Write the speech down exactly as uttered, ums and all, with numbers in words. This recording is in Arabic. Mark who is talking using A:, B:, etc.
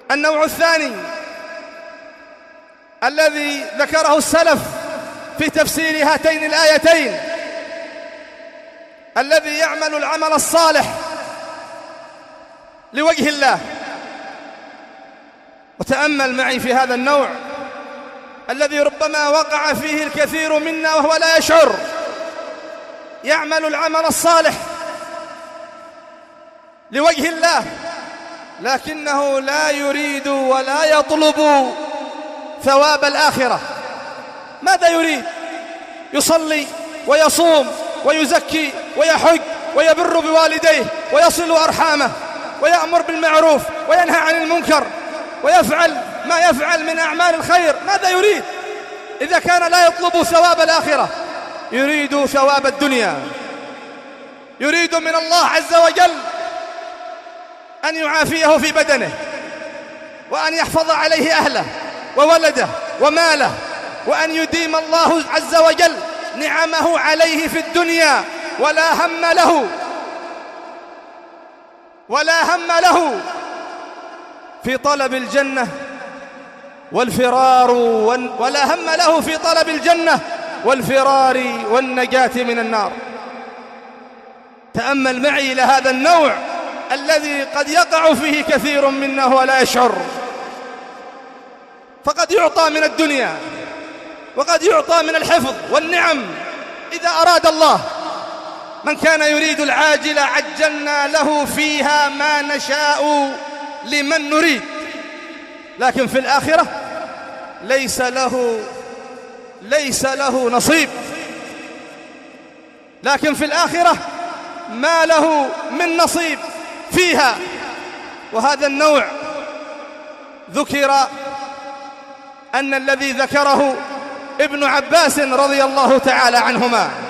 A: النوع الثاني الذي ذكره السلف في تفسير هاتين الآيتين: الذي يعمل العمل الصالح لوجه الله. وتأمل معي في هذا النوع الذي ربما وقع فيه الكثير منا وهو لا يشعر. يعمل العمل الصالح لوجه الله، لكنه لا يريد ولا يطلب ثواب الآخرة. ماذا يريد؟ يصلي ويصوم ويزكي ويحج ويبر بوالديه ويصل أرحامه ويأمر بالمعروف وينهى عن المنكر ويفعل ما يفعل من أعمال الخير. ماذا يريد إذا كان لا يطلب ثواب الآخرة؟ يريد ثواب الدنيا، يريد من الله عز وجل أن يعافيه في بدنه، وأن يحفظ عليه أهله وولده وماله، وأن يديم الله عز وجل نعمه عليه في الدنيا، ولا هم له ولا هم له في طلب الجنة والفرار ولا هم له في طلب الجنة والفرار والنجاة من النار. تأمل معي إلى هذا النوع الذي قد يقع فيه كثير منا ولا يشعر. فقد يعطى من الدنيا وقد يعطى من الحفظ والنعم إذا أراد الله. من كان يريد العاجل عجلنا له فيها ما نشاء لمن نريد، لكن في الآخرة ليس له ليس له نصيب. لكن في الآخرة ما له من نصيب فيها. وهذا النوع ذكر أن الذي ذكره ابن عباس رضي الله تعالى عنهما